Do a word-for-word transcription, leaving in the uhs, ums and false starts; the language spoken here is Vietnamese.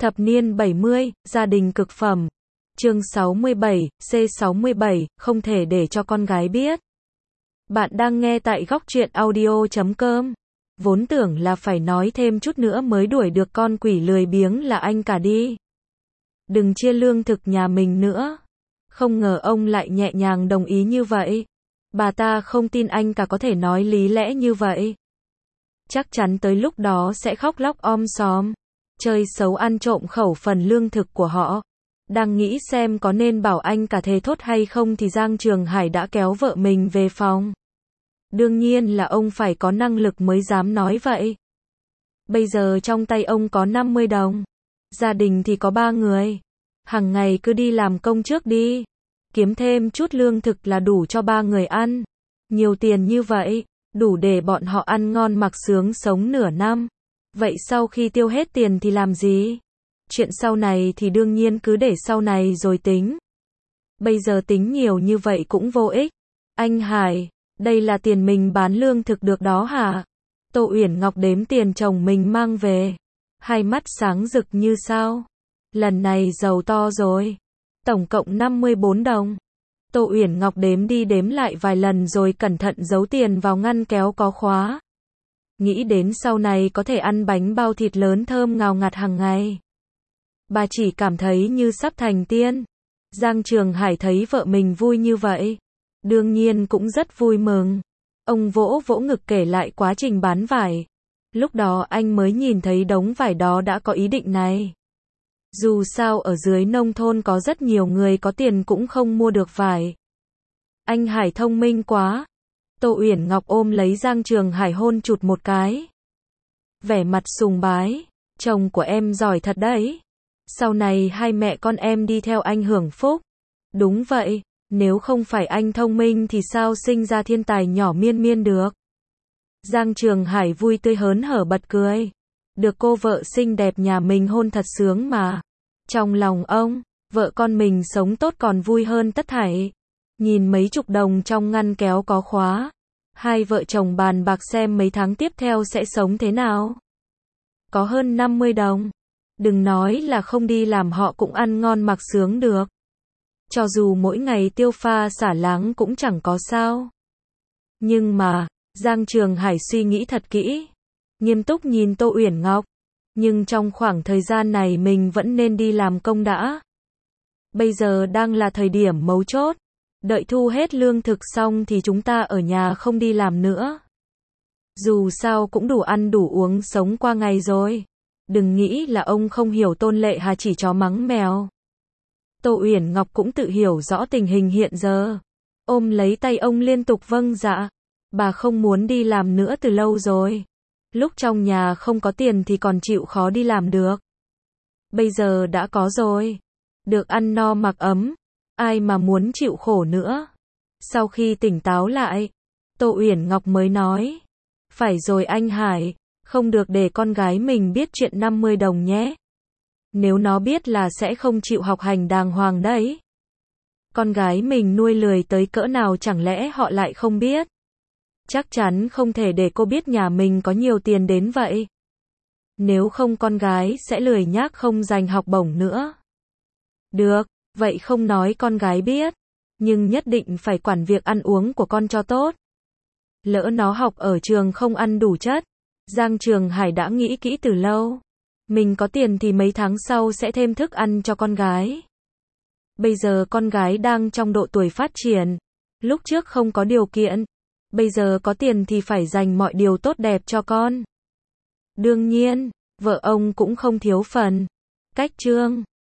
Thập niên bảy mươi, gia đình cực phẩm. Chương sáu mươi bảy, C sáu mươi bảy, không thể để cho con gái biết. Bạn đang nghe tại góc truyện audio chấm com. Vốn tưởng là phải nói thêm chút nữa mới đuổi được con quỷ lười biếng là anh cả đi. Đừng chia lương thực nhà mình nữa. Không ngờ ông lại nhẹ nhàng đồng ý như vậy. Bà ta không tin anh cả có thể nói lý lẽ như vậy. Chắc chắn tới lúc đó sẽ khóc lóc om sòm. Chơi xấu ăn trộm khẩu phần lương thực của họ. Đang nghĩ xem có nên bảo anh cả thề thốt hay không thì Giang Trường Hải đã kéo vợ mình về phòng. Đương nhiên là ông phải có năng lực mới dám nói vậy. Bây giờ trong tay ông có năm mươi đồng. Gia đình thì có ba người. Hằng ngày cứ đi làm công trước đi. Kiếm thêm chút lương thực là đủ cho ba người ăn. Nhiều tiền như vậy, đủ để bọn họ ăn ngon mặc sướng sống nửa năm. Vậy sau khi tiêu hết tiền thì làm gì? Chuyện sau này thì đương nhiên cứ để sau này rồi tính. Bây giờ tính nhiều như vậy cũng vô ích. Anh Hải, đây là tiền mình bán lương thực được đó hả? Tô Uyển Ngọc đếm tiền chồng mình mang về. Hai mắt sáng rực như sao. Lần này giàu to rồi. Tổng cộng năm mươi bốn đồng. Tô Uyển Ngọc đếm đi đếm lại vài lần rồi cẩn thận giấu tiền vào ngăn kéo có khóa. Nghĩ đến sau này có thể ăn bánh bao thịt lớn thơm ngào ngạt hàng ngày. Bà chỉ cảm thấy như sắp thành tiên. Giang Trường Hải thấy vợ mình vui như vậy. Đương nhiên cũng rất vui mừng. Ông vỗ vỗ ngực kể lại quá trình bán vải. Lúc đó anh mới nhìn thấy đống vải đó đã có ý định này. Dù sao ở dưới nông thôn có rất nhiều người có tiền cũng không mua được vải. Anh Hải thông minh quá. Tô Uyển Ngọc ôm lấy Giang Trường Hải hôn chụt một cái. Vẻ mặt sùng bái. Chồng của em giỏi thật đấy. Sau này hai mẹ con em đi theo anh hưởng phúc. Đúng vậy, nếu không phải anh thông minh thì sao sinh ra thiên tài nhỏ Miên Miên được. Giang Trường Hải vui tươi hớn hở bật cười. Được cô vợ xinh đẹp nhà mình hôn thật sướng mà. Trong lòng ông, vợ con mình sống tốt còn vui hơn tất thảy. Nhìn mấy chục đồng trong ngăn kéo có khóa. Hai vợ chồng bàn bạc xem mấy tháng tiếp theo sẽ sống thế nào. Có hơn năm mươi đồng. Đừng nói là không đi làm họ cũng ăn ngon mặc sướng được. Cho dù mỗi ngày tiêu pha xả láng cũng chẳng có sao. Nhưng mà, Giang Trường Hải suy nghĩ thật kỹ. Nghiêm túc nhìn Tô Uyển Ngọc. Nhưng trong khoảng thời gian này mình vẫn nên đi làm công đã. Bây giờ đang là thời điểm mấu chốt. Đợi thu hết lương thực xong thì chúng ta ở nhà không đi làm nữa. Dù sao cũng đủ ăn đủ uống sống qua ngày rồi. Đừng nghĩ là ông không hiểu Tôn Lệ Hà chỉ chó mắng mèo. Tô Uyển Ngọc cũng tự hiểu rõ tình hình hiện giờ. Ôm lấy tay ông liên tục vâng dạ. Bà không muốn đi làm nữa từ lâu rồi. Lúc trong nhà không có tiền thì còn chịu khó đi làm được. Bây giờ đã có rồi. Được ăn no mặc ấm. Ai mà muốn chịu khổ nữa. Sau khi tỉnh táo lại, Tô Uyển Ngọc mới nói. Phải rồi anh Hải, không được để con gái mình biết chuyện năm mươi đồng nhé. Nếu nó biết là sẽ không chịu học hành đàng hoàng đấy. Con gái mình nuôi lười tới cỡ nào chẳng lẽ họ lại không biết. Chắc chắn không thể để cô biết nhà mình có nhiều tiền đến vậy. Nếu không con gái sẽ lười nhác không dành học bổng nữa. Được, vậy không nói con gái biết. Nhưng nhất định phải quản việc ăn uống của con cho tốt. Lỡ nó học ở trường không ăn đủ chất. Giang Trường Hải đã nghĩ kỹ từ lâu. Mình có tiền thì mấy tháng sau sẽ thêm thức ăn cho con gái. Bây giờ con gái đang trong độ tuổi phát triển. Lúc trước không có điều kiện. Bây giờ có tiền thì phải dành mọi điều tốt đẹp cho con. Đương nhiên, vợ ông cũng không thiếu phần. Cách chương